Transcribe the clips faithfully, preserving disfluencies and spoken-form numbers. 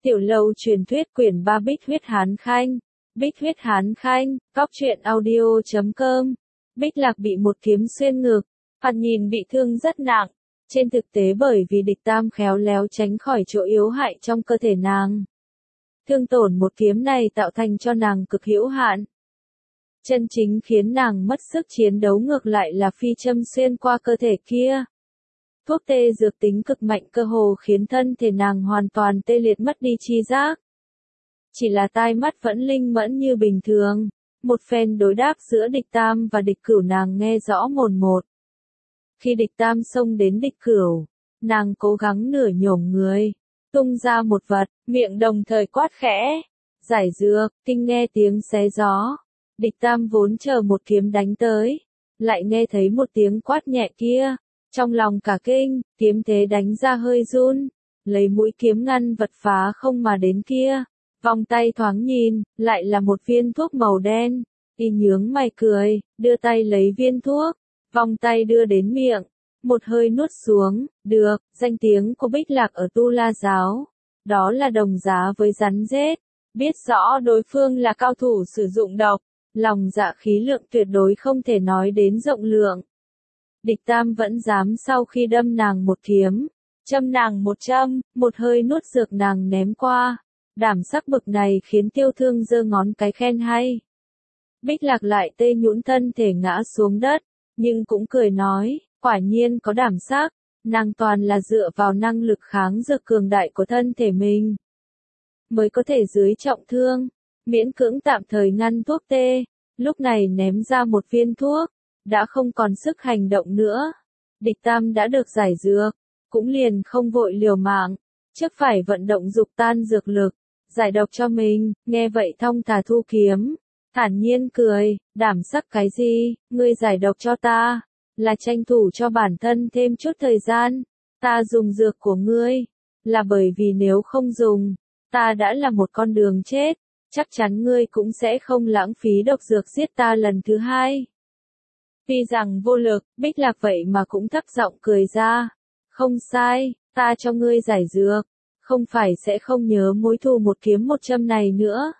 Tiểu lâu truyền thuyết quyển ba Bích huyết Hán Khanh. Bích huyết Hán Khanh, cóc truyện audio chấm com. Bích Lạc bị một kiếm xuyên ngực, thoạt nhìn bị thương rất nặng. Trên thực tế bởi vì địch tam khéo léo tránh khỏi chỗ yếu hại trong cơ thể nàng. Thương tổn một kiếm này tạo thành cho nàng cực hữu hạn. Chân chính khiến nàng mất sức chiến đấu ngược lại là phi châm xuyên qua cơ thể kia. Thuốc tê dược tính cực mạnh cơ hồ khiến thân thể nàng hoàn toàn tê liệt mất đi tri giác. Chỉ là tai mắt vẫn linh mẫn như bình thường. Một phen đối đáp giữa địch tam và địch cửu nàng nghe rõ mồn một. Khi địch tam xông đến địch cửu, nàng cố gắng nửa nhổm người, tung ra một vật, miệng đồng thời quát khẽ. Giải dược, kinh nghe tiếng xé gió. Địch tam vốn chờ một kiếm đánh tới, lại nghe thấy một tiếng quát nhẹ kia. Trong lòng cả kinh, kiếm thế đánh ra hơi run, lấy mũi kiếm ngăn vật phá không mà đến kia. Vòng tay thoáng nhìn, lại là một viên thuốc màu đen. Y nhướng mày cười, đưa tay lấy viên thuốc, vòng tay đưa đến miệng, một hơi nuốt xuống. Được, danh tiếng của Bích Lạc ở Tu La Giáo, đó là đồng giá với rắn rết. Biết rõ đối phương là cao thủ sử dụng độc, lòng dạ khí lượng tuyệt đối không thể nói đến rộng lượng. Địch tam vẫn dám sau khi đâm nàng một kiếm, châm nàng một châm, một hơi nuốt dược nàng ném qua. Đảm sắc bực này khiến Tiêu Thương giơ ngón cái khen hay. Bích Lạc lại tê nhũn thân thể ngã xuống đất, nhưng cũng cười nói, quả nhiên có đảm sắc, nàng toàn là dựa vào năng lực kháng dược cường đại của thân thể mình, mới có thể dưới trọng thương, miễn cưỡng tạm thời ngăn thuốc tê, lúc này ném ra một viên thuốc, đã không còn sức hành động nữa. Địch tam đã được giải dược, cũng liền không vội liều mạng, trước phải vận động dục tan dược lực, giải độc cho mình. Nghe vậy thong thả thu kiếm, thản nhiên cười, đảm sắc cái gì, ngươi giải độc cho ta, là tranh thủ cho bản thân thêm chút thời gian. Ta dùng dược của ngươi, là bởi vì nếu không dùng, ta đã là một con đường chết, chắc chắn ngươi cũng sẽ không lãng phí độc dược giết ta lần thứ hai. Tuy rằng vô lực, Bích Lạc vậy mà cũng thấp giọng cười ra. Không sai, ta cho ngươi giải dược, không phải sẽ không nhớ mối thù một kiếm một châm này nữa.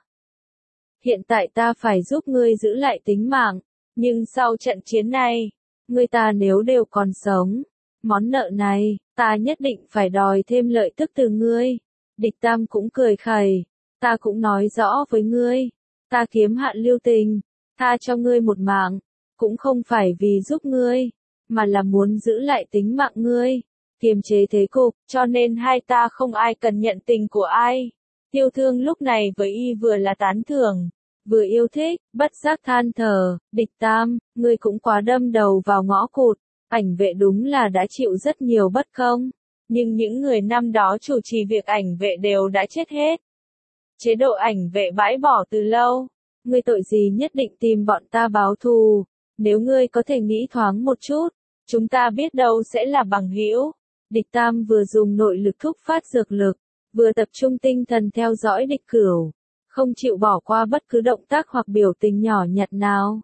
Hiện tại ta phải giúp ngươi giữ lại tính mạng, nhưng sau trận chiến này, ngươi ta nếu đều còn sống, món nợ này, ta nhất định phải đòi thêm lợi tức từ ngươi. Địch tam cũng cười khẩy, ta cũng nói rõ với ngươi, ta kiếm hạn lưu tình, tha cho ngươi một mạng, cũng không phải vì giúp ngươi, mà là muốn giữ lại tính mạng ngươi, kiềm chế thế cục, cho nên hai ta không ai cần nhận tình của ai. Tiêu Thương lúc này với y vừa là tán thưởng, vừa yêu thích, bất giác than thở, địch tam, ngươi cũng quá đâm đầu vào ngõ cụt, ảnh vệ đúng là đã chịu rất nhiều bất công, nhưng những người năm đó chủ trì việc ảnh vệ đều đã chết hết. Chế độ ảnh vệ bãi bỏ từ lâu, ngươi tội gì nhất định tìm bọn ta báo thù, nếu ngươi có thể nghĩ thoáng một chút, chúng ta biết đâu sẽ là bằng hữu. Địch tam vừa dùng nội lực thúc phát dược lực, vừa tập trung tinh thần theo dõi địch cửu, không chịu bỏ qua bất cứ động tác hoặc biểu tình nhỏ nhặt nào.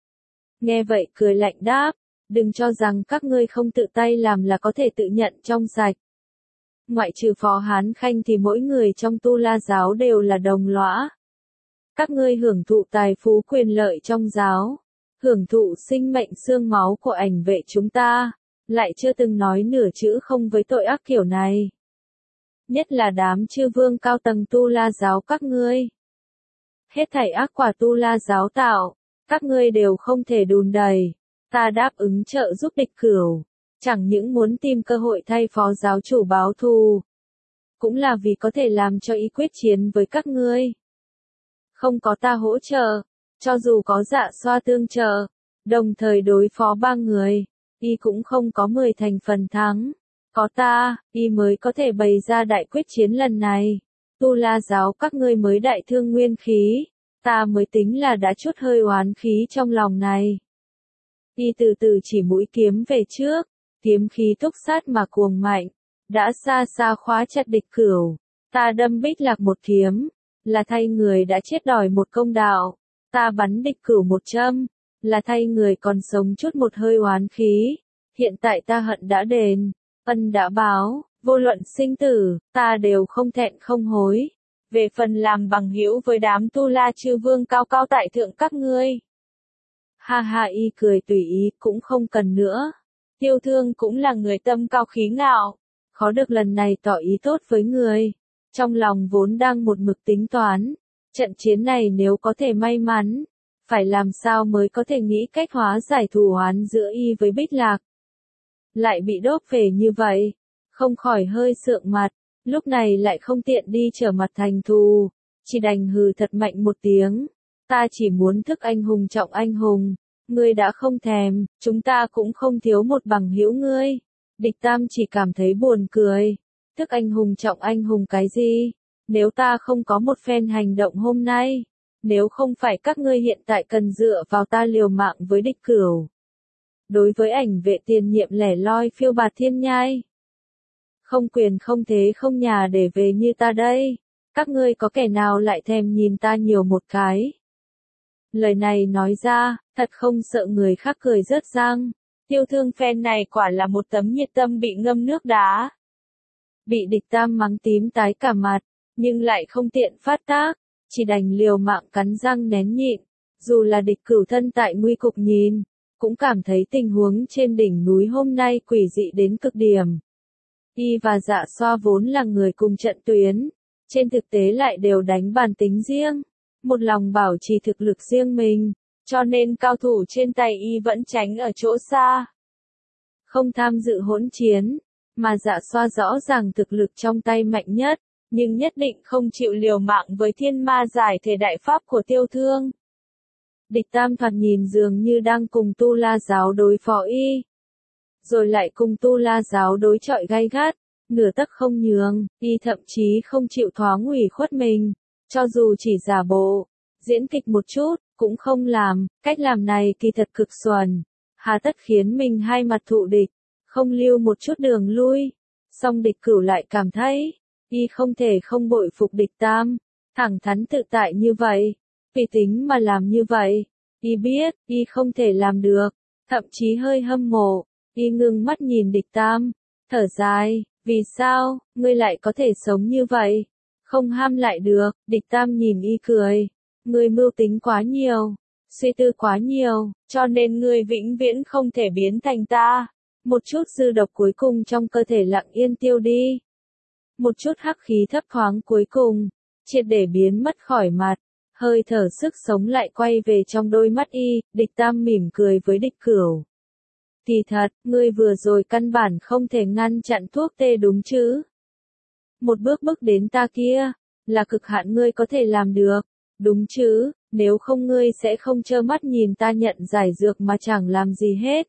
Nghe vậy cười lạnh đáp, đừng cho rằng các ngươi không tự tay làm là có thể tự nhận trong sạch. Ngoại trừ Phó Hán Khanh thì mỗi người trong Tu La Giáo đều là đồng lõa. Các ngươi hưởng thụ tài phú quyền lợi trong giáo, hưởng thụ sinh mệnh xương máu của ảnh vệ chúng ta, lại chưa từng nói nửa chữ không với tội ác kiểu này. Nhất là đám chư vương cao tầng Tu La Giáo các ngươi. Hết thảy ác quả Tu La Giáo tạo, các ngươi đều không thể đùn đẩy. Ta đáp ứng trợ giúp địch cửu, chẳng những muốn tìm cơ hội thay phó giáo chủ báo thù, cũng là vì có thể làm cho y quyết chiến với các ngươi. Không có ta hỗ trợ, cho dù có Dạ Xoa tương trợ, đồng thời đối phó ba người, y cũng không có mười thành phần thắng. Có ta, y mới có thể bày ra đại quyết chiến lần này. Tu La Giáo các ngươi mới đại thương nguyên khí, ta mới tính là đã chút hơi oán khí trong lòng này. Y từ từ chỉ mũi kiếm về trước, kiếm khí túc sát mà cuồng mạnh, đã xa xa khóa chặt địch cửu. Ta đâm Bích Lạc một kiếm, là thay người đã chết đòi một công đạo. Ta bắn địch cửu một châm, là thay người còn sống chút một hơi oán khí. Hiện tại ta hận đã đền, ân đã báo, vô luận sinh tử, ta đều không thẹn không hối. về phần làm bằng hữu với đám tu la chư vương cao cao tại thượng các ngươi. Ha ha, y cười tùy ý, cũng không cần nữa. Tiêu Thương cũng là người tâm cao khí ngạo, khó được lần này tỏ ý tốt với người. Trong lòng vốn đang một mực tính toán, trận chiến này nếu có thể may mắn, phải làm sao mới có thể nghĩ cách hóa giải thù oán giữa y với Bích Lạc. Lại bị đốt về như vậy, không khỏi hơi sượng mặt, lúc này lại không tiện đi trở mặt thành thù, chỉ đành hừ thật mạnh một tiếng. Ta chỉ muốn thức anh hùng trọng anh hùng, ngươi đã không thèm, chúng ta cũng không thiếu một bằng hữu ngươi. Địch Tam chỉ cảm thấy buồn cười, thức anh hùng trọng anh hùng cái gì, nếu ta không có một phen hành động hôm nay, nếu không phải các ngươi hiện tại cần dựa vào ta liều mạng với địch cửu. Đối với ảnh vệ tiền nhiệm lẻ loi phiêu bạt thiên nhai, không quyền không thế không nhà để về như ta đây, các ngươi có kẻ nào lại thèm nhìn ta nhiều một cái. Lời này nói ra, thật không sợ người khác cười rớt răng. Tiêu Thương phen này quả là một tấm nhiệt tâm bị ngâm nước đá. Bị địch Tam mắng tím tái cả mặt, nhưng lại không tiện phát tác, chỉ đành liều mạng cắn răng nén nhịn. Dù là địch cửu thân tại nguy cục nhìn, cũng cảm thấy tình huống trên đỉnh núi hôm nay quỷ dị đến cực điểm. Y và Dạ Xoa vốn là người cùng trận tuyến, trên thực tế lại đều đánh bản tính riêng, một lòng bảo trì thực lực riêng mình, cho nên cao thủ trên tay y vẫn tránh ở chỗ xa, không tham dự hỗn chiến, mà Dạ Xoa rõ ràng thực lực trong tay mạnh nhất, nhưng nhất định không chịu liều mạng với thiên ma giải thể đại pháp của Tiêu Thương. Địch Tam thoạt nhìn dường như đang cùng Tu La giáo đối phó y, rồi lại cùng Tu La giáo đối chọi gay gắt, nửa tấc không nhường, y thậm chí không chịu thoáng ủy khuất mình, cho dù chỉ giả bộ, diễn kịch một chút, cũng không làm, cách làm này kỳ thật cực xuẩn, hà tất khiến mình hai mặt thụ địch, không lưu một chút đường lui. Song địch cửu lại cảm thấy, y không thể không bội phục địch Tam, thẳng thắn tự tại như vậy, vì tính mà làm như vậy, y biết, y không thể làm được, thậm chí hơi hâm mộ, y ngưng mắt nhìn địch Tam, thở dài, vì sao, ngươi lại có thể sống như vậy, không ham lại được, địch Tam nhìn y cười, ngươi mưu tính quá nhiều, suy tư quá nhiều, cho nên ngươi vĩnh viễn không thể biến thành ta. Một chút dư độc cuối cùng trong cơ thể lặng yên tiêu đi. Một chút hắc khí thấp thoáng cuối cùng, triệt để biến mất khỏi mặt, hơi thở sức sống lại quay về trong đôi mắt y, địch Tam mỉm cười với địch cửu. Thì thật, ngươi vừa rồi căn bản không thể ngăn chặn thuốc tê đúng chứ. Một bước bước đến ta kia, là cực hạn ngươi có thể làm được, đúng chứ, nếu không ngươi sẽ không trơ mắt nhìn ta nhận giải dược mà chẳng làm gì hết.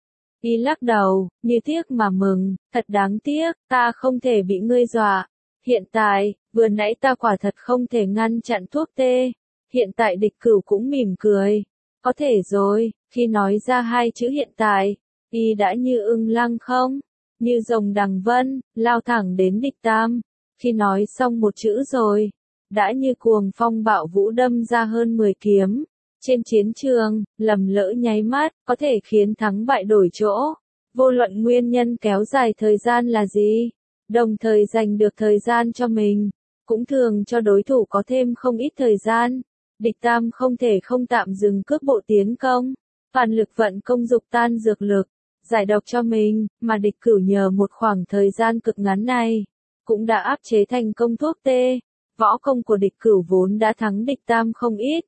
Y lắc đầu, như tiếc mà mừng, thật đáng tiếc, ta không thể bị ngươi dọa. Hiện tại, vừa nãy ta quả thật không thể ngăn chặn thuốc tê. Hiện tại địch cửu cũng mỉm cười. Có thể rồi, khi nói ra hai chữ hiện tại, y đã như ưng lăng không, như rồng đằng vân, lao thẳng đến địch Tam. Khi nói xong một chữ rồi, đã như cuồng phong bạo vũ đâm ra hơn mười kiếm. Trên chiến trường, lầm lỡ nháy mắt, có thể khiến thắng bại đổi chỗ. Vô luận nguyên nhân kéo dài thời gian là gì, đồng thời giành được thời gian cho mình, cũng thường cho đối thủ có thêm không ít thời gian. Địch Tam không thể không tạm dừng cước bộ tiến công, phản lực vận công dục tan dược lực, giải độc cho mình, mà địch cửu nhờ một khoảng thời gian cực ngắn này, cũng đã áp chế thành công thuốc tê. Võ công của địch cửu vốn đã thắng địch Tam không ít.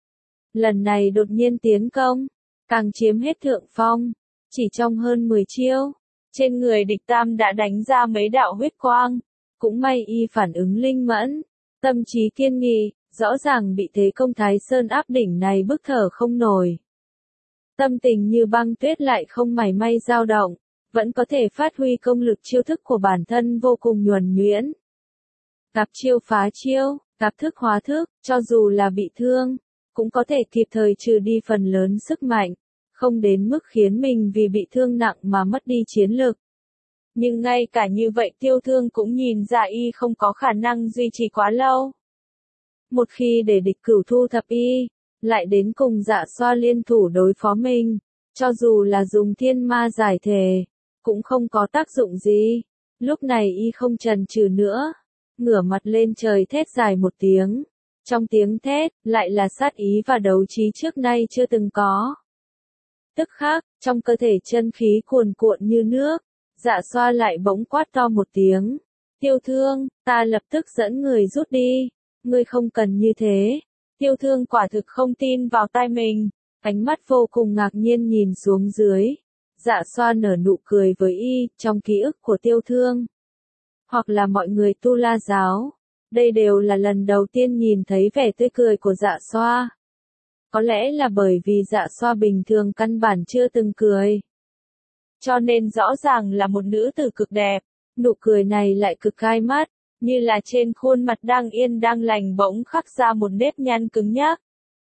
Lần này đột nhiên tiến công, càng chiếm hết thượng phong, chỉ trong hơn mười chiêu, trên người địch Tam đã đánh ra mấy đạo huyết quang, cũng may y phản ứng linh mẫn, tâm trí kiên nghị, rõ ràng bị thế công Thái Sơn áp đỉnh này bức thở không nổi. Tâm tình như băng tuyết lại không mảy may dao động, vẫn có thể phát huy công lực chiêu thức của bản thân vô cùng nhuần nhuyễn. Gặp chiêu phá chiêu, gặp thức hóa thức, cho dù là bị thương, cũng có thể kịp thời trừ đi phần lớn sức mạnh, không đến mức khiến mình vì bị thương nặng mà mất đi chiến lực. Nhưng ngay cả như vậy Tiêu Thương cũng nhìn ra y không có khả năng duy trì quá lâu. Một khi để địch cửu thu thập y, lại đến cùng Dạ Xoa liên thủ đối phó mình, cho dù là dùng thiên ma giải thể, cũng không có tác dụng gì. Lúc này y không chần chừ nữa, ngửa mặt lên trời thét dài một tiếng. Trong tiếng thét, lại là sát ý và đấu trí trước nay chưa từng có. Tức khắc, trong cơ thể chân khí cuồn cuộn như nước, Dạ Xoa lại bỗng quát to một tiếng. Tiêu Thương, ta lập tức dẫn người rút đi. Ngươi không cần như thế. Tiêu Thương quả thực không tin vào tai mình, ánh mắt vô cùng ngạc nhiên nhìn xuống dưới. Dạ Xoa nở nụ cười với y, trong ký ức của Tiêu Thương, hoặc là mọi người Tu La giáo, đây đều là lần đầu tiên nhìn thấy vẻ tươi cười của Dạ Xoa. Có lẽ là bởi vì Dạ Xoa bình thường căn bản chưa từng cười, cho nên rõ ràng là một nữ tử cực đẹp, nụ cười này lại cực gai mắt, như là trên khuôn mặt đang yên đang lành bỗng khắc ra một nếp nhăn cứng nhắc.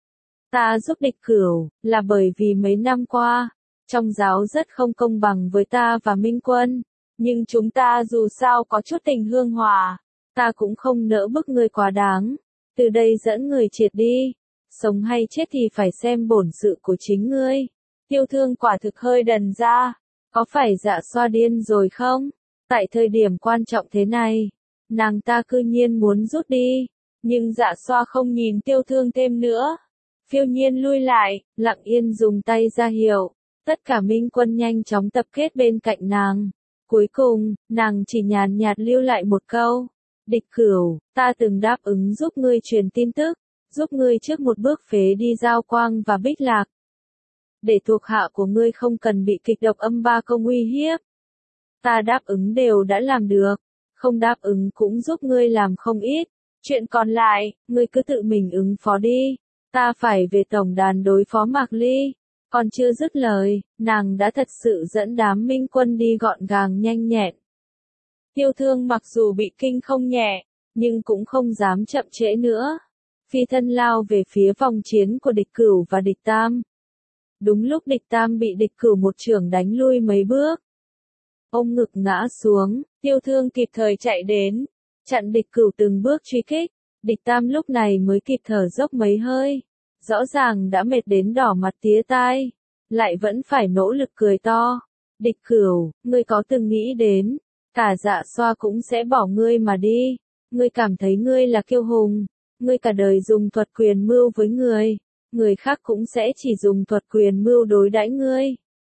Ta giúp Địch Cửu, là bởi vì mấy năm qua, trong giáo rất không công bằng với ta và Minh Quân, nhưng chúng ta dù sao có chút tình hương hòa, ta cũng không nỡ bức ngươi quá đáng, từ đây dẫn người triệt đi, sống hay chết thì phải xem bổn sự của chính ngươi. Tiêu Thương quả thực hơi đần ra, có phải Dạ Xoa điên rồi không? Tại thời điểm quan trọng thế này, nàng ta cư nhiên muốn rút đi, nhưng Dạ Xoa không nhìn Tiêu Thương thêm nữa. Phiêu nhiên lui lại, lặng yên dùng tay ra hiệu, tất cả Minh Quân nhanh chóng tập kết bên cạnh nàng. Cuối cùng, nàng chỉ nhàn nhạt lưu lại một câu. Địch Cửu, ta từng đáp ứng giúp ngươi truyền tin tức, giúp ngươi trước một bước phế đi Giao Quang và Bích Lạc. Để thuộc hạ của ngươi không cần bị kịch độc âm ba công uy hiếp. Ta đáp ứng đều đã làm được, không đáp ứng cũng giúp ngươi làm không ít. Chuyện còn lại, ngươi cứ tự mình ứng phó đi. Ta phải về tổng đàn đối phó Mạc Ly. Còn chưa dứt lời, nàng đã thật sự dẫn đám Minh Quân đi gọn gàng nhanh nhẹn. Tiêu Thương mặc dù bị kinh không nhẹ, nhưng cũng không dám chậm trễ nữa. Phi thân lao về phía vòng chiến của Địch Cửu và Địch Tam. Đúng lúc Địch Tam bị Địch Cửu một chưởng đánh lui mấy bước. Ông ngực ngã xuống, Tiêu Thương kịp thời chạy đến, chặn Địch Cửu từng bước truy kích. Địch Tam lúc này mới kịp thở dốc mấy hơi. Rõ ràng đã mệt đến đỏ mặt tía tai, lại vẫn phải nỗ lực cười to. Địch Cửu, ngươi có từng nghĩ đến, cả Dạ Xoa cũng sẽ bỏ ngươi mà đi. Ngươi cảm thấy ngươi là kiêu hùng, ngươi cả đời dùng thuật quyền mưu với người, người khác cũng sẽ chỉ dùng thuật quyền mưu đối đãi ngươi.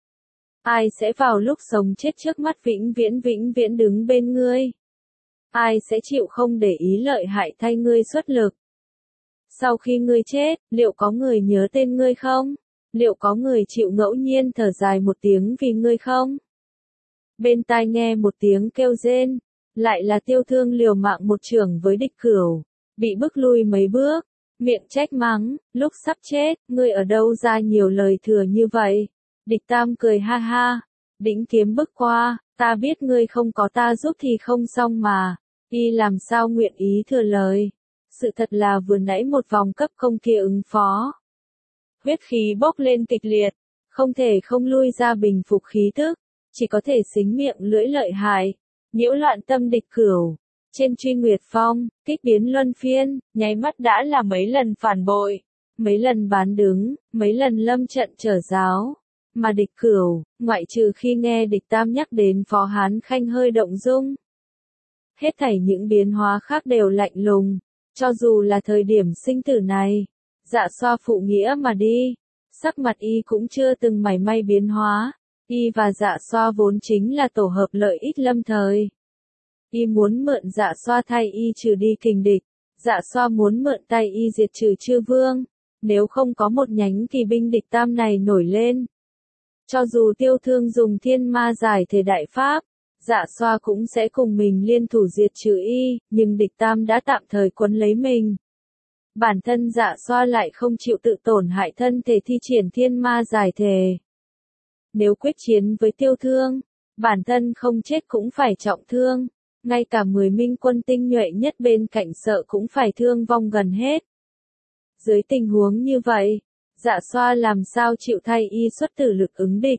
Ai sẽ vào lúc sống chết trước mắt vĩnh viễn vĩnh viễn đứng bên ngươi? Ai sẽ chịu không để ý lợi hại thay ngươi xuất lực? Sau khi ngươi chết, liệu có người nhớ tên ngươi không? Liệu có người chịu ngẫu nhiên thở dài một tiếng vì ngươi không? Bên tai nghe một tiếng kêu rên, lại là Tiêu Thương liều mạng một chưởng với Địch Cửu, bị bức lui mấy bước, miệng trách mắng, lúc sắp chết, ngươi ở đâu ra nhiều lời thừa như vậy? Địch Tam cười ha ha, đĩnh kiếm bước qua, ta biết ngươi không có ta giúp thì không xong mà, y làm sao nguyện ý thừa lời. Sự thật là vừa nãy một vòng cấp công kia ứng phó. Huyết khí bốc lên kịch liệt, không thể không lui ra bình phục khí tức, chỉ có thể xính miệng lưỡi lợi hại, nhiễu loạn tâm Địch Cửu. Trên Truy Nguyệt Phong, kích biến luân phiên, nháy mắt đã là mấy lần phản bội, mấy lần bán đứng, mấy lần lâm trận trở giáo. Mà Địch Cửu, ngoại trừ khi nghe Địch Tam nhắc đến Phó Hán Khanh hơi động dung. Hết thảy những biến hóa khác đều lạnh lùng, cho dù là thời điểm sinh tử này, Dạ Xoa phụ nghĩa mà đi, sắc mặt y cũng chưa từng mảy may biến hóa, y và Dạ Xoa vốn chính là tổ hợp lợi ích lâm thời. Y muốn mượn Dạ Xoa thay y trừ đi kình địch, Dạ Xoa muốn mượn tay y diệt trừ Chư Vương, nếu không có một nhánh kỳ binh Địch Tam này nổi lên. Cho dù Tiêu Thương dùng thiên ma giải thể đại pháp, Dạ Xoa cũng sẽ cùng mình liên thủ diệt trừ y, nhưng Địch Tam đã tạm thời quấn lấy mình. Bản thân Dạ Xoa lại không chịu tự tổn hại thân thể thi triển thiên ma giải thể. Nếu quyết chiến với Tiêu Thương, bản thân không chết cũng phải trọng thương, ngay cả mười Minh Quân tinh nhuệ nhất bên cạnh sợ cũng phải thương vong gần hết. Dưới tình huống như vậy, Dạ Xoa làm sao chịu thay y xuất tử lực ứng địch.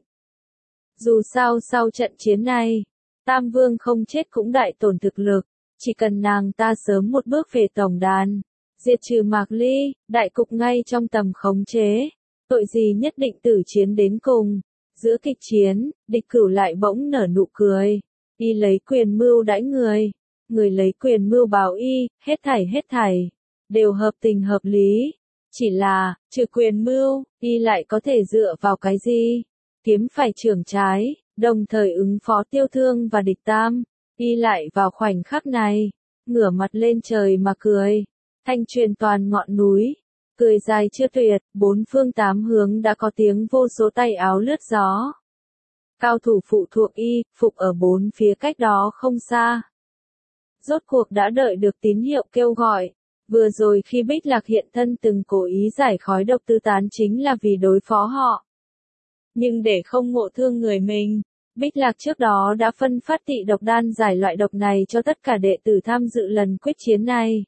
Dù sao sau trận chiến này, Tam Vương không chết cũng đại tổn thực lực, chỉ cần nàng ta sớm một bước về tổng đàn, diệt trừ Mạc Ly, đại cục ngay trong tầm khống chế, tội gì nhất định tử chiến đến cùng. Giữa kịch chiến, Địch Cửu lại bỗng nở nụ cười, y lấy quyền mưu đãi người, người lấy quyền mưu báo y, hết thảy hết thảy, đều hợp tình hợp lý. Chỉ là, trừ quyền mưu, y lại có thể dựa vào cái gì? Kiếm phải trưởng trái, đồng thời ứng phó Tiêu Thương và Địch Tam, y lại vào khoảnh khắc này, ngửa mặt lên trời mà cười, thanh truyền toàn ngọn núi, cười dài chưa tuyệt, bốn phương tám hướng đã có tiếng vô số tay áo lướt gió. Cao thủ phụ thuộc y, phục ở bốn phía cách đó không xa. Rốt cuộc đã đợi được tín hiệu kêu gọi. Vừa rồi khi Bích Lạc hiện thân từng cố ý giải khói độc tư tán chính là vì đối phó họ. Nhưng để không ngộ thương người mình, Bích Lạc trước đó đã phân phát tị độc đan giải loại độc này cho tất cả đệ tử tham dự lần quyết chiến này.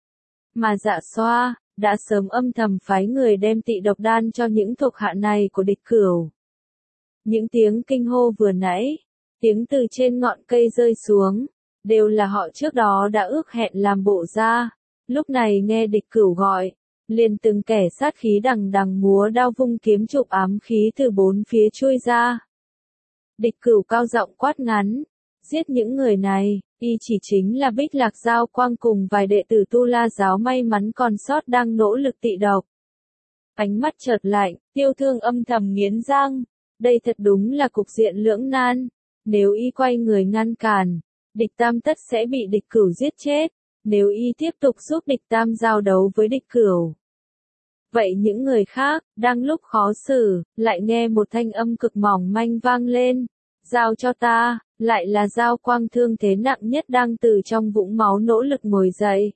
Mà Dạ Xoa, đã sớm âm thầm phái người đem tị độc đan cho những thuộc hạ này của Địch Cửu. Những tiếng kinh hô vừa nãy, tiếng từ trên ngọn cây rơi xuống, đều là họ trước đó đã ước hẹn làm bộ ra. Lúc này nghe Địch Cửu gọi, liền từng kẻ sát khí đằng đằng múa đao vung kiếm chụp ám khí từ bốn phía chui ra. Địch Cửu cao giọng quát ngắn, giết những người này, y chỉ chính là Bích Lạc Giao Quang cùng vài đệ tử Tu La giáo may mắn còn sót đang nỗ lực tị độc. Ánh mắt chợt lạnh, Tiêu Thương âm thầm nghiến răng, đây thật đúng là cục diện lưỡng nan, nếu y quay người ngăn cản, Địch Tam tất sẽ bị Địch Cửu giết chết. Nếu y tiếp tục giúp Địch Tam giao đấu với Địch Cửu. Vậy những người khác, đang lúc khó xử, lại nghe một thanh âm cực mỏng manh vang lên. Giao cho ta, lại là Giao Quang thương thế nặng nhất đang từ trong vũng máu nỗ lực ngồi dậy.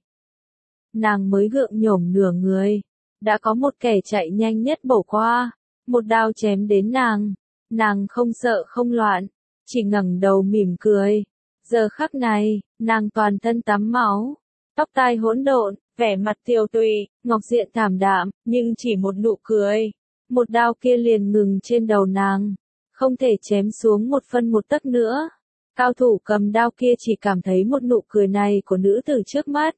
Nàng mới gượng nhổm nửa người. Đã có một kẻ chạy nhanh nhất bổ qua. Một đao chém đến nàng. Nàng không sợ không loạn. Chỉ ngẩng đầu mỉm cười. Giờ khắc này, nàng toàn thân tắm máu, tóc tai hỗn độn, vẻ mặt tiều tụy, ngọc diện thảm đạm, nhưng chỉ một nụ cười, một đao kia liền ngừng trên đầu nàng, không thể chém xuống một phân một tấc nữa. Cao thủ cầm đao kia chỉ cảm thấy một nụ cười này của nữ tử trước mắt.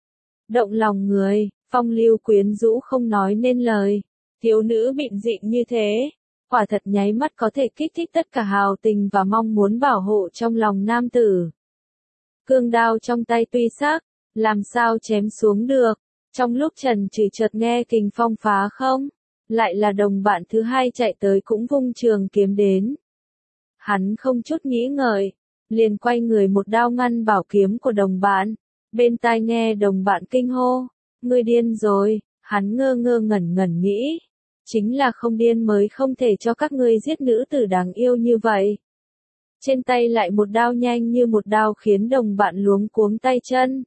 Động lòng người, phong lưu quyến rũ không nói nên lời, thiếu nữ bịn dịnh như thế. Quả thật nháy mắt có thể kích thích tất cả hào tình và mong muốn bảo hộ trong lòng nam tử. Cương đao trong tay tuy sắc, làm sao chém xuống được. Trong lúc Trần Trừ chợt nghe kình phong phá không, lại là đồng bạn thứ hai chạy tới cũng vung trường kiếm đến. Hắn không chút nghĩ ngợi, liền quay người một đao ngăn bảo kiếm của đồng bạn. Bên tai nghe đồng bạn kinh hô, ngươi điên rồi, hắn ngơ ngơ ngẩn ngẩn nghĩ. Chính là không điên mới không thể cho các ngươi giết nữ tử đáng yêu như vậy. Trên tay lại một đao nhanh như một đao khiến đồng bạn luống cuống tay chân.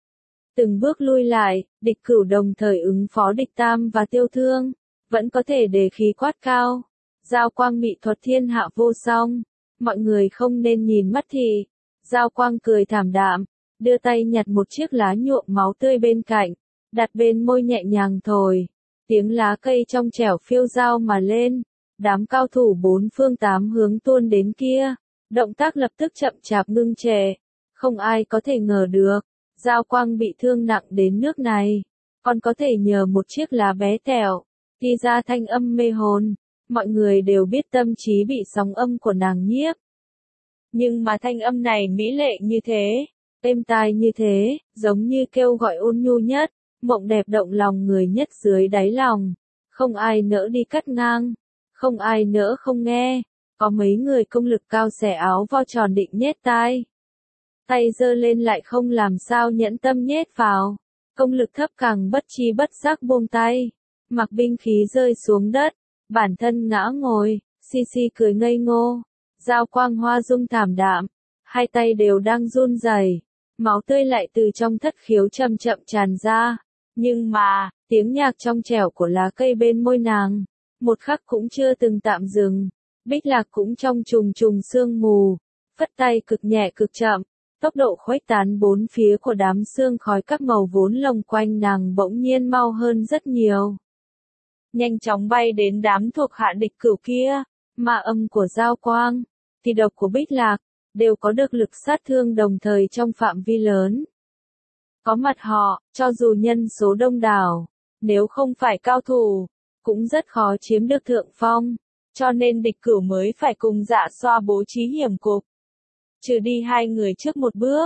Từng bước lui lại, Địch Cửu đồng thời ứng phó Địch Tam và Tiêu Thương, vẫn có thể đề khí quát cao. Giao Quang mỹ thuật thiên hạ vô song, mọi người không nên nhìn mắt thì. Giao Quang cười thảm đạm, đưa tay nhặt một chiếc lá nhuộm máu tươi bên cạnh, đặt bên môi nhẹ nhàng thổi. Tiếng lá cây trong trẻo phiêu dao mà lên, đám cao thủ bốn phương tám hướng tuôn đến kia, động tác lập tức chậm chạp ngưng trệ, không ai có thể ngờ được, Giao Quang bị thương nặng đến nước này, còn có thể nhờ một chiếc lá bé tẹo, ghi ra thanh âm mê hồn, mọi người đều biết tâm trí bị sóng âm của nàng nhiếp. Nhưng mà thanh âm này mỹ lệ như thế, êm tai như thế, giống như kêu gọi ôn nhu nhất. Mộng đẹp động lòng người nhất dưới đáy lòng, không ai nỡ đi cắt ngang, không ai nỡ không nghe, có mấy người công lực cao xẻ áo vo tròn định nhét tai. Tay giơ lên lại không làm sao nhẫn tâm nhét vào, công lực thấp càng bất chi bất giác buông tay, mặc binh khí rơi xuống đất, bản thân ngã ngồi, xi xi cười ngây ngô, Giao Quang hoa dung thảm đạm, hai tay đều đang run rẩy, máu tươi lại từ trong thất khiếu chậm chậm tràn ra. Nhưng mà, tiếng nhạc trong trẻo của lá cây bên môi nàng, một khắc cũng chưa từng tạm dừng. Bích Lạc cũng trong trùng trùng sương mù, phất tay cực nhẹ cực chậm, tốc độ khuếch tán bốn phía của đám sương khói các màu vốn lồng quanh nàng bỗng nhiên mau hơn rất nhiều. Nhanh chóng bay đến đám thuộc hạ Địch Cửu kia, mà âm của Giao Quang, thì độc của Bích Lạc, đều có được lực sát thương đồng thời trong phạm vi lớn. Có mặt họ, cho dù nhân số đông đảo, nếu không phải cao thủ, cũng rất khó chiếm được thượng phong, cho nên Địch Cửu mới phải cùng Dạ Xoa bố trí hiểm cục. Trừ đi hai người trước một bước,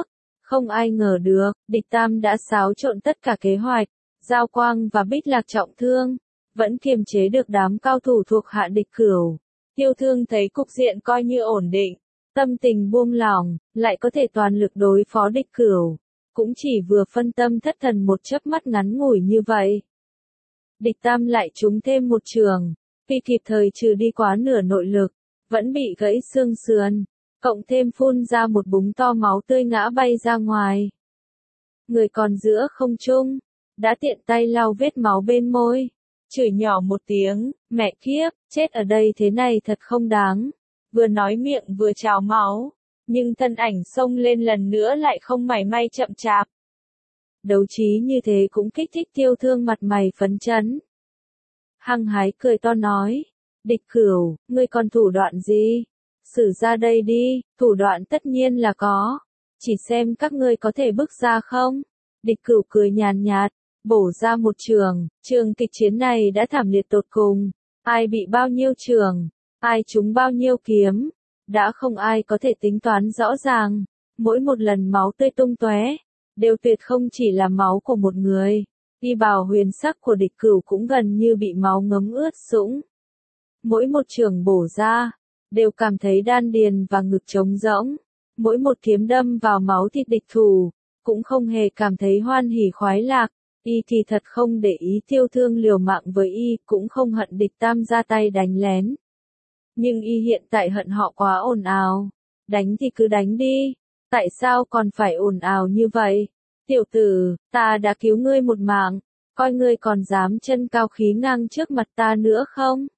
Không ai ngờ được, địch tam đã xáo trộn tất cả kế hoạch, Giao Quang và Bích Lạc trọng thương, vẫn kiềm chế được đám cao thủ thuộc hạ địch cửu. Tiêu Thương thấy cục diện coi như ổn định, tâm tình buông lỏng, lại có thể toàn lực đối phó địch cửu, cũng chỉ vừa phân tâm thất thần một chớp mắt ngắn ngủi như vậy. Địch tam lại trúng thêm một trường, vì kịp thời trừ đi quá nửa nội lực, vẫn bị gãy xương sườn, cộng thêm phun ra một búng to máu tươi ngã bay ra ngoài. Người còn giữa không trung, đã tiện tay lau vết máu bên môi, chửi nhỏ một tiếng, mẹ kiếp, chết ở đây thế này thật không đáng. Vừa nói miệng vừa trào máu, nhưng thân ảnh xông lên lần nữa lại không mảy may chậm chạp. Đấu trí như thế cũng kích thích Tiêu Thương mặt mày phấn chấn. Hăng hái cười to nói, địch cửu, ngươi còn thủ đoạn gì? Sử ra đây đi, thủ đoạn tất nhiên là có, chỉ xem các ngươi có thể bước ra không? Địch cửu cười nhàn nhạt, bổ ra một trường, trường kịch chiến này đã thảm liệt tột cùng, ai bị bao nhiêu trường, ai trúng bao nhiêu kiếm, đã không ai có thể tính toán rõ ràng, mỗi một lần máu tươi tung tóe, đều tuyệt không chỉ là máu của một người, y bào huyền sắc của địch cửu cũng gần như bị máu ngấm ướt sũng. Mỗi một trường bổ ra, đều cảm thấy đan điền và ngực trống rỗng, mỗi một kiếm đâm vào máu thịt địch thủ, cũng không hề cảm thấy hoan hỉ khoái lạc, y thì thật không để ý Tiêu Thương liều mạng với y, cũng không hận địch tam ra tay đánh lén. Nhưng y hiện tại hận họ quá ồn ào, đánh thì cứ đánh đi, tại sao còn phải ồn ào như vậy? Tiểu tử, ta đã cứu ngươi một mạng, coi ngươi còn dám chân cao khí ngang trước mặt ta nữa không?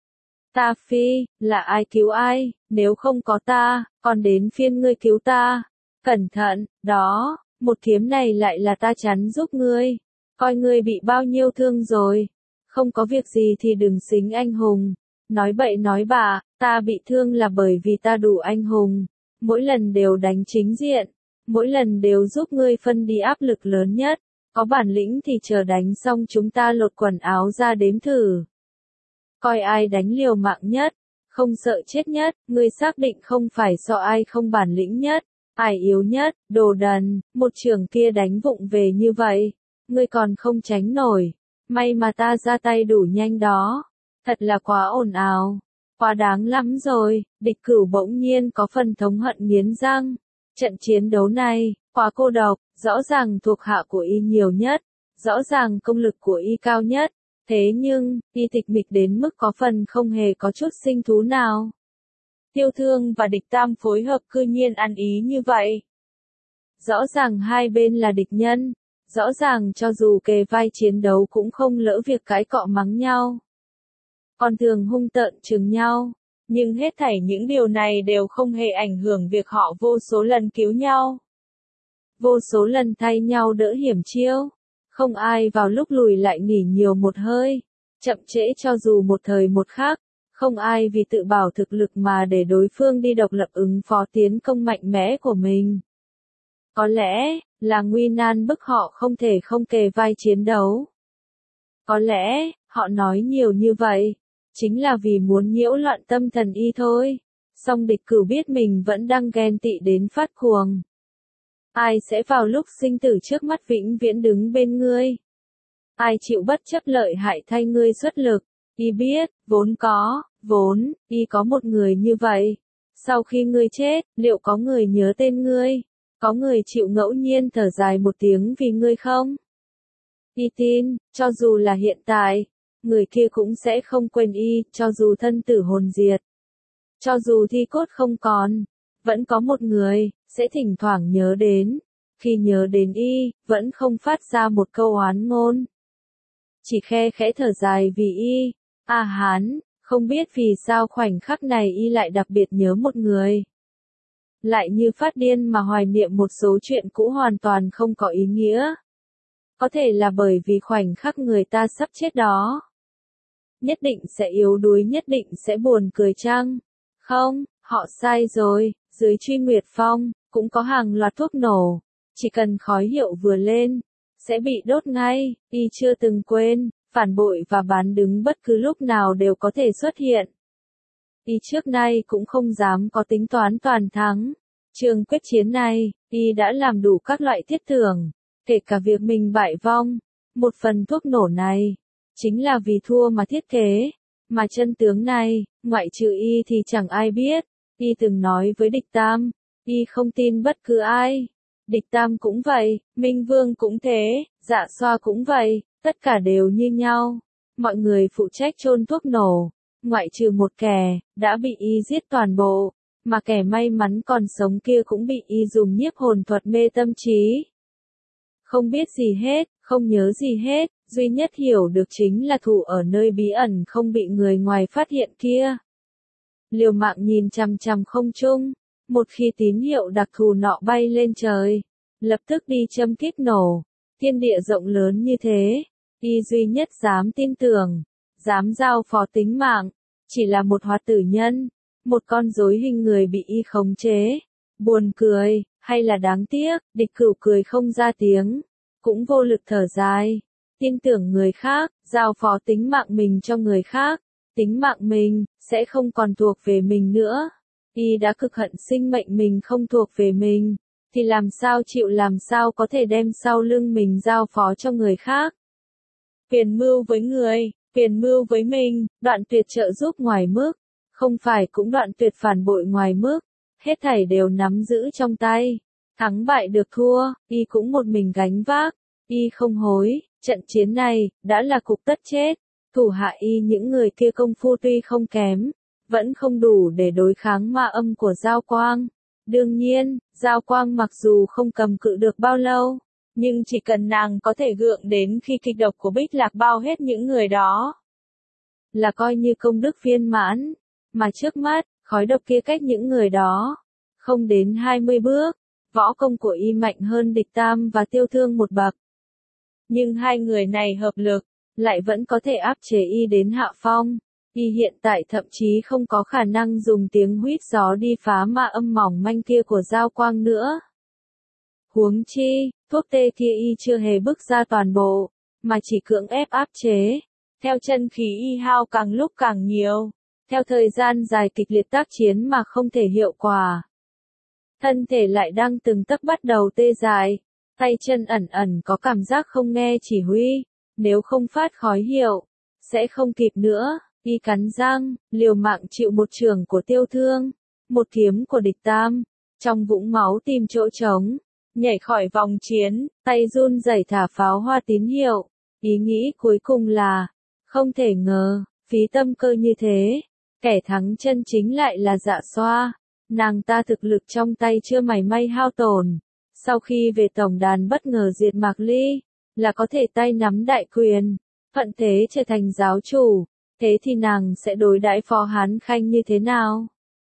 Ta phi, là ai cứu ai, nếu không có ta, còn đến phiên ngươi cứu ta. Cẩn thận, đó, một kiếm này lại là ta chắn giúp ngươi, coi ngươi bị bao nhiêu thương rồi. Không có việc gì thì đừng xính anh hùng. Nói bậy nói bạ, ta bị thương là bởi vì ta đủ anh hùng. Mỗi lần đều đánh chính diện, mỗi lần đều giúp ngươi phân đi áp lực lớn nhất. Có bản lĩnh thì chờ đánh xong chúng ta lột quần áo ra đếm thử. Coi ai đánh liều mạng nhất, không sợ chết nhất, ngươi xác định không phải so ai không bản lĩnh nhất, ai yếu nhất, đồ đần, một trường kia đánh vụng về như vậy, ngươi còn không tránh nổi, may mà ta ra tay đủ nhanh đó, thật là quá ồn ào, quá đáng lắm rồi, địch cửu bỗng nhiên có phần thống hận nghiến răng, trận chiến đấu này, quá cô độc, rõ ràng thuộc hạ của y nhiều nhất, rõ ràng công lực của y cao nhất. Thế nhưng, y tịch mịch đến mức có phần không hề có chút sinh thú nào. Tiêu Thương và địch tam phối hợp cư nhiên ăn ý như vậy. Rõ ràng hai bên là địch nhân, rõ ràng cho dù kề vai chiến đấu cũng không lỡ việc cãi cọ mắng nhau. Còn thường hung tợn chừng nhau, nhưng hết thảy những điều này đều không hề ảnh hưởng việc họ vô số lần cứu nhau. Vô số lần thay nhau đỡ hiểm chiêu. Không ai vào lúc lùi lại nghỉ nhiều một hơi, chậm trễ cho dù một thời một khắc, không ai vì tự bảo thực lực mà để đối phương đi độc lập ứng phó tiến công mạnh mẽ của mình. Có lẽ, là nguy nan bức họ không thể không kề vai chiến đấu. Có lẽ, họ nói nhiều như vậy, chính là vì muốn nhiễu loạn tâm thần y thôi, song địch cửu biết mình vẫn đang ghen tị đến phát cuồng. Ai sẽ vào lúc sinh tử trước mắt vĩnh viễn đứng bên ngươi? Ai chịu bất chấp lợi hại thay ngươi xuất lực? Y biết, vốn có, vốn, y có một người như vậy. Sau khi ngươi chết, liệu có người nhớ tên ngươi? Có người chịu ngẫu nhiên thở dài một tiếng vì ngươi không? Y tin, cho dù là hiện tại, người kia cũng sẽ không quên y, cho dù thân tử hồn diệt. Cho dù thi cốt không còn, vẫn có một người sẽ thỉnh thoảng nhớ đến, khi nhớ đến y, vẫn không phát ra một câu oán ngôn. Chỉ khe khẽ thở dài vì y, a hán, không biết vì sao khoảnh khắc này y lại đặc biệt nhớ một người. Lại như phát điên mà hoài niệm một số chuyện cũ hoàn toàn không có ý nghĩa. Có thể là bởi vì khoảnh khắc người ta sắp chết đó. Nhất định sẽ yếu đuối, nhất định sẽ buồn cười chăng? Không, họ sai rồi. Dưới Truy Nguyệt Phong, cũng có hàng loạt thuốc nổ, chỉ cần khói hiệu vừa lên, sẽ bị đốt ngay, y chưa từng quên, phản bội và bán đứng bất cứ lúc nào đều có thể xuất hiện. Y trước nay cũng không dám có tính toán toàn thắng, Trường quyết chiến này, y đã làm đủ các loại thiết tưởng, kể cả việc mình bại vong. Một phần thuốc nổ này, chính là vì thua mà thiết kế, mà chân tướng này, ngoại trừ y thì chẳng ai biết. Y từng nói với Địch Tam, y không tin bất cứ ai. Địch Tam cũng vậy, Minh Vương cũng thế, Dạ Xoa cũng vậy, tất cả đều như nhau. Mọi người phụ trách chôn thuốc nổ, ngoại trừ một kẻ, đã bị y giết toàn bộ, mà kẻ may mắn còn sống kia cũng bị y dùng nhiếp hồn thuật mê tâm trí. Không biết gì hết, không nhớ gì hết, duy nhất hiểu được chính là thủ ở nơi bí ẩn không bị người ngoài phát hiện kia. Liều mạng nhìn chằm chằm không trung, một khi tín hiệu đặc thù nọ bay lên trời, lập tức đi châm kíp nổ. Thiên địa rộng lớn như thế, y duy nhất dám tin tưởng, dám giao phó tính mạng, chỉ là một hoạt tử nhân, một con rối hình người bị y khống chế. Buồn cười, hay là đáng tiếc, Địch Cửu cười không ra tiếng, cũng vô lực thở dài. Tin tưởng người khác, giao phó tính mạng mình cho người khác, tính mạng mình sẽ không còn thuộc về mình nữa. Y đã cực hận sinh mệnh mình không thuộc về mình, thì làm sao chịu làm sao có thể đem sau lưng mình giao phó cho người khác. Phiền mưu với người, phiền mưu với mình, đoạn tuyệt trợ giúp ngoài mức, không phải cũng đoạn tuyệt phản bội ngoài mức, hết thảy đều nắm giữ trong tay. Thắng bại được thua, y cũng một mình gánh vác, y không hối, trận chiến này, đã là cục tất chết. Thủ hạ y những người kia công phu tuy không kém, vẫn không đủ để đối kháng ma âm của Giao Quang. Đương nhiên, Giao Quang mặc dù không cầm cự được bao lâu, nhưng chỉ cần nàng có thể gượng đến khi kịch độc của Bích Lạc bao hết những người đó, là coi như công đức viên mãn. Mà trước mắt, khói độc kia cách những người đó, không đến hai mươi bước, võ công của y mạnh hơn Địch Tam và Tiêu Thương một bậc. Nhưng hai người này hợp lực, lại vẫn có thể áp chế y đến hạ phong. Y hiện tại thậm chí không có khả năng dùng tiếng huýt gió đi phá ma âm mỏng manh kia của Giao Quang nữa. Huống chi, thuốc tê kia y chưa hề bức ra toàn bộ, mà chỉ cưỡng ép áp chế. Theo chân khí y hao càng lúc càng nhiều, theo thời gian dài kịch liệt tác chiến mà không thể hiệu quả. Thân thể lại đang từng tấc bắt đầu tê dại, tay chân ẩn ẩn có cảm giác không nghe chỉ huy, nếu không phát khói hiệu, sẽ không kịp nữa. Y cắn răng, liều mạng chịu một trường của Tiêu Thương, một kiếm của Địch Tam, trong vũng máu tìm chỗ trống, nhảy khỏi vòng chiến, tay run rẩy thả pháo hoa tín hiệu. Ý nghĩ cuối cùng là, không thể ngờ, phí tâm cơ như thế, kẻ thắng chân chính lại là Dạ Xoa. Nàng ta thực lực trong tay chưa mảy may hao tổn, sau khi về tổng đàn bất ngờ diệt Mạc Ly, là có thể tay nắm đại quyền, thuận thế trở thành giáo chủ. Thế thì nàng sẽ đối đãi Phó Hán Khanh như thế nào?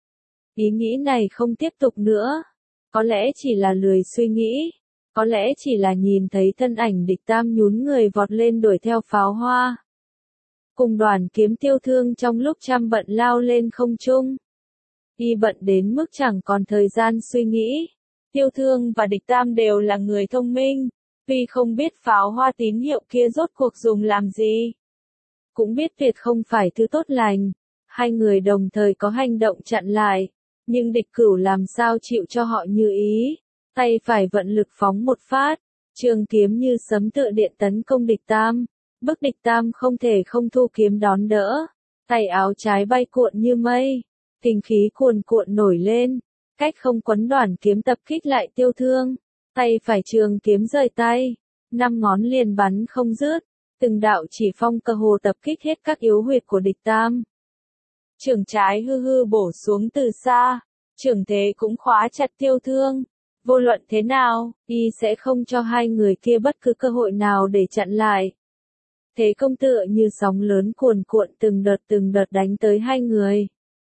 Ý nghĩ này không tiếp tục nữa. Có lẽ chỉ là lười suy nghĩ. Có lẽ chỉ là nhìn thấy thân ảnh Địch Tam nhún người vọt lên đuổi theo pháo hoa. Cùng đoàn kiếm Tiêu Thương trong lúc trăm bận lao lên không trung. Y bận đến mức chẳng còn thời gian suy nghĩ. Tiêu Thương và Địch Tam đều là người thông minh. Tuy không biết pháo hoa tín hiệu kia rốt cuộc dùng làm gì, cũng biết tuyệt không phải thứ tốt lành. Hai người đồng thời có hành động chặn lại, nhưng Địch Cửu làm sao chịu cho họ như ý. Tay phải vận lực phóng một phát, trường kiếm như sấm tựa điện tấn công Địch Tam, bức Địch Tam không thể không thu kiếm đón đỡ. Tay áo trái bay cuộn như mây, kình khí cuồn cuộn nổi lên, cách không quấn đoàn kiếm tập kích lại Tiêu Thương. Tay phải trường kiếm rời tay, năm ngón liền bắn không dứt. Từng đạo chỉ phong cơ hồ tập kích hết các yếu huyệt của Địch Tam. Trường trái hư hư bổ xuống từ xa, trường thế cũng khóa chặt Tiêu Thương. Vô luận thế nào, y sẽ không cho hai người kia bất cứ cơ hội nào để chặn lại. Thế công tựa như sóng lớn cuồn cuộn từng đợt từng đợt đánh tới hai người.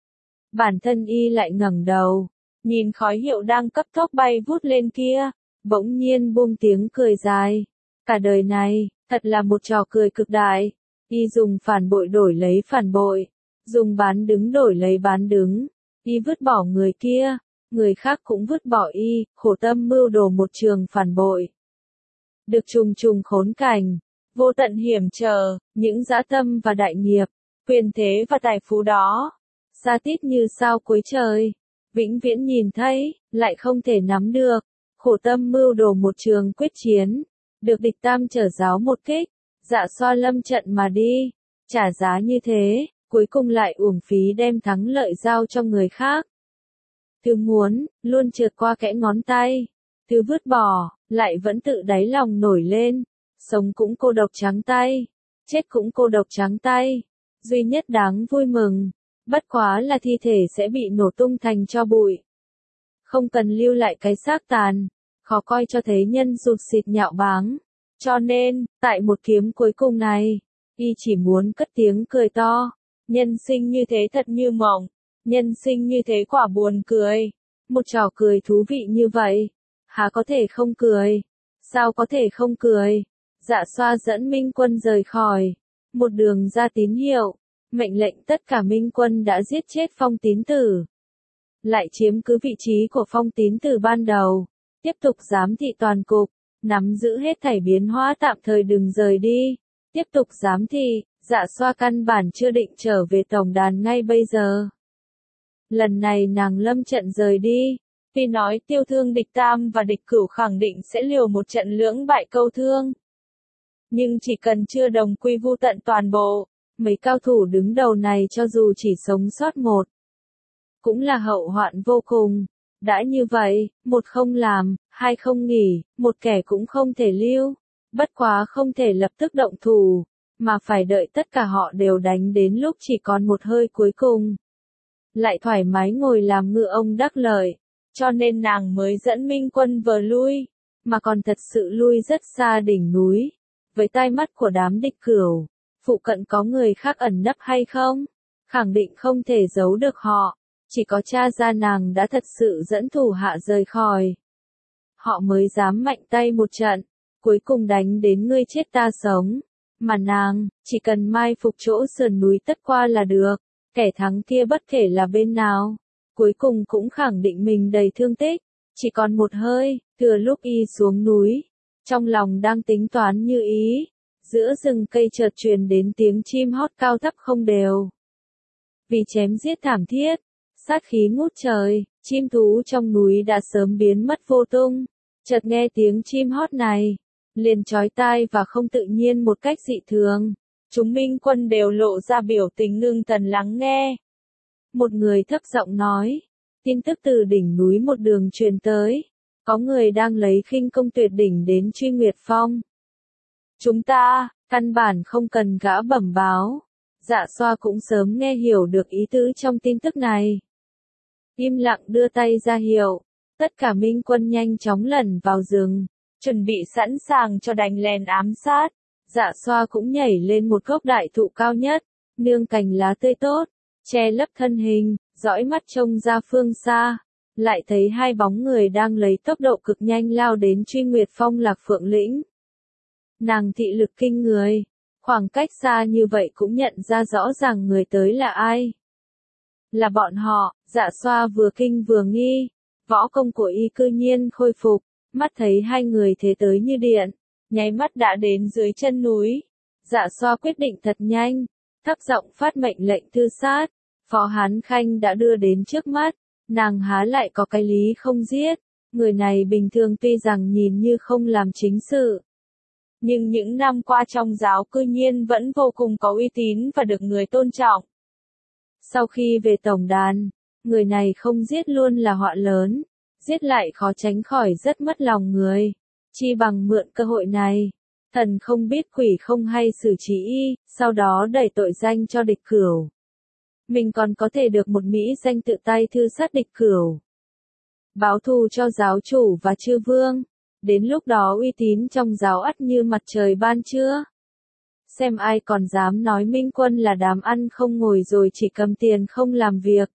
Bản thân y lại ngẩng đầu, nhìn khói hiệu đang cấp tốc bay vút lên kia, bỗng nhiên buông tiếng cười dài. Cả đời này, thật là một trò cười cực đại. Y dùng phản bội đổi lấy phản bội, dùng bán đứng đổi lấy bán đứng. Y vứt bỏ người kia, người khác cũng vứt bỏ y, khổ tâm mưu đồ một trường phản bội. Được trùng trùng khốn cảnh, vô tận hiểm trở, những dã tâm và đại nghiệp, quyền thế và tài phú đó, xa tít như sao cuối trời. vĩnh viễn nhìn thấy, lại không thể nắm được, khổ tâm mưu đồ một trường quyết chiến, được địch tam trở giáo một kích, Dạ Xoa lâm trận mà đi, trả giá như thế, cuối cùng lại uổng phí đem thắng lợi giao cho người khác. Thứ muốn, luôn trượt qua kẽ ngón tay, thứ vứt bỏ, lại vẫn tự đáy lòng nổi lên, sống cũng cô độc trắng tay, chết cũng cô độc trắng tay, duy nhất đáng vui mừng, bất quá là thi thể sẽ bị nổ tung thành tro bụi. Không cần lưu lại cái xác tàn, khó coi cho thế nhân rụt xịt nhạo báng. Cho nên, tại một kiếm cuối cùng này, y chỉ muốn cất tiếng cười to. Nhân sinh như thế thật như mộng, nhân sinh như thế quả buồn cười. Một trò cười thú vị như vậy, há có thể không cười, sao có thể không cười. Dạ Xoa dẫn Minh Quân rời khỏi, một đường ra tín hiệu, mệnh lệnh tất cả Minh Quân đã giết chết Phong Tín Tử. Lại chiếm cứ vị trí của Phong Tín Tử ban đầu, tiếp tục giám thị toàn cục, nắm giữ hết thảy biến hóa tạm thời đừng rời đi, tiếp tục giám thị. Dạ Xoa căn bản chưa định trở về tổng đàn ngay bây giờ. Lần này nàng lâm trận rời đi, tuy nói tiêu thương địch tam và địch cửu khẳng định sẽ liều một trận lưỡng bại câu thương. Nhưng chỉ cần chưa đồng quy vu tận toàn bộ, mấy cao thủ đứng đầu này cho dù chỉ sống sót một, cũng là hậu hoạn vô cùng. Đã như vậy, một không làm, hai không nghỉ, một kẻ cũng không thể lưu, bất quá không thể lập tức động thủ, mà phải đợi tất cả họ đều đánh đến lúc chỉ còn một hơi cuối cùng. Lại thoải mái ngồi làm ngựa ông đắc lợi, cho nên nàng mới dẫn Minh Quân vờ lui, mà còn thật sự lui rất xa đỉnh núi. Với tai mắt của đám địch cửu, phụ cận có người khác ẩn nấp hay không? Khẳng định không thể giấu được họ, chỉ có tra ra nàng đã thật sự dẫn thủ hạ rời khỏi. Họ mới dám mạnh tay một trận, cuối cùng đánh đến ngươi chết ta sống. Mà nàng, chỉ cần mai phục chỗ sườn núi tất qua là được, kẻ thắng kia bất kể là bên nào, cuối cùng cũng khẳng định mình đầy thương tích, chỉ còn một hơi, thừa lúc y xuống núi, trong lòng đang tính toán như ý, giữa rừng cây chợt truyền đến tiếng chim hót cao thấp không đều. Vì chém giết thảm thiết, sát khí ngút trời, chim thú trong núi đã sớm biến mất vô tung, chợt nghe tiếng chim hót này, liền chói tai và không tự nhiên một cách dị thường. Chúng Minh Quân đều lộ ra biểu tình ngưng thần lắng nghe. Một người thấp giọng nói, tin tức từ đỉnh núi một đường truyền tới, có người đang lấy khinh công tuyệt đỉnh đến Truy Nguyệt Phong. Chúng ta, căn bản không cần gã bẩm báo. Dạ Xoa cũng sớm nghe hiểu được ý tứ trong tin tức này. Im lặng đưa tay ra hiệu, tất cả Minh Quân nhanh chóng lẩn vào rừng, chuẩn bị sẵn sàng cho đánh lén ám sát. Dạ Xoa cũng nhảy lên một gốc đại thụ cao nhất, nương cành lá tươi tốt, che lấp thân hình, dõi mắt trông ra phương xa, lại thấy hai bóng người đang lấy tốc độ cực nhanh lao đến Truy Nguyệt Phong Lạc Phượng Lĩnh. Nàng thị lực kinh người, khoảng cách xa như vậy cũng nhận ra rõ ràng người tới là ai. Là bọn họ. Dạ Xoa vừa kinh vừa nghi, võ công của y cư nhiên khôi phục, mắt thấy hai người thế tới như điện, nháy mắt đã đến dưới chân núi. Dạ Xoa quyết định thật nhanh, thấp giọng phát mệnh lệnh thư sát. Phó Hán Khanh đã đưa đến trước mắt, nàng há lại có cái lý không giết. Người này bình thường tuy rằng nhìn như không làm chính sự, nhưng những năm qua trong giáo cư nhiên vẫn vô cùng có uy tín và được người tôn trọng. Sau khi về tổng đàn, người này không giết luôn là họa lớn, giết lại khó tránh khỏi rất mất lòng người. Chi bằng mượn cơ hội này, thần không biết quỷ không hay xử trí y, sau đó đẩy tội danh cho địch cửu. Mình còn có thể được một mỹ danh tự tay thư sát địch cửu, báo thù cho giáo chủ và chư vương. Đến lúc đó uy tín trong giáo ắt như mặt trời ban trưa. Xem ai còn dám nói Minh Quân là đám ăn không ngồi rồi chỉ cầm tiền không làm việc.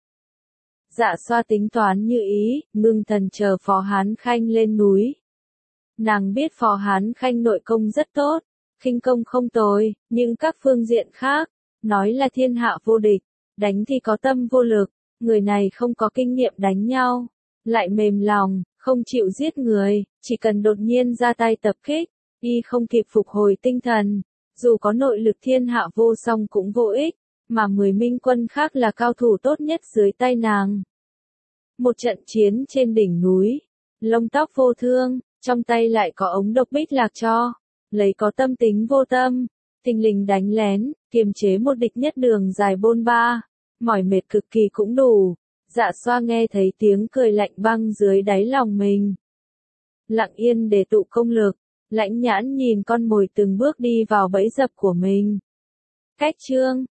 Dạ Xoa tính toán như ý, ngưng thần chờ Phó Hán Khanh lên núi. Nàng biết Phó Hán Khanh nội công rất tốt, khinh công không tồi, nhưng các phương diện khác, nói là thiên hạ vô địch, đánh thì có tâm vô lực, người này không có kinh nghiệm đánh nhau, lại mềm lòng, không chịu giết người, chỉ cần đột nhiên ra tay tập kích, y không kịp phục hồi tinh thần, dù có nội lực thiên hạ vô song cũng vô ích, mà mười Minh Quân khác là cao thủ tốt nhất dưới tay nàng. Một trận chiến trên đỉnh núi, lông tóc vô thương, trong tay lại có ống độc Bích Lạc cho, lấy có tâm tính vô tâm, thình lình đánh lén, kiềm chế một địch nhất đường dài bôn ba, mỏi mệt cực kỳ cũng đủ. Dạ xoa nghe thấy tiếng cười lạnh băng dưới đáy lòng mình. Lặng yên để tụ công lực, lãnh nhãn nhìn con mồi từng bước đi vào bẫy dập của mình. Cách chương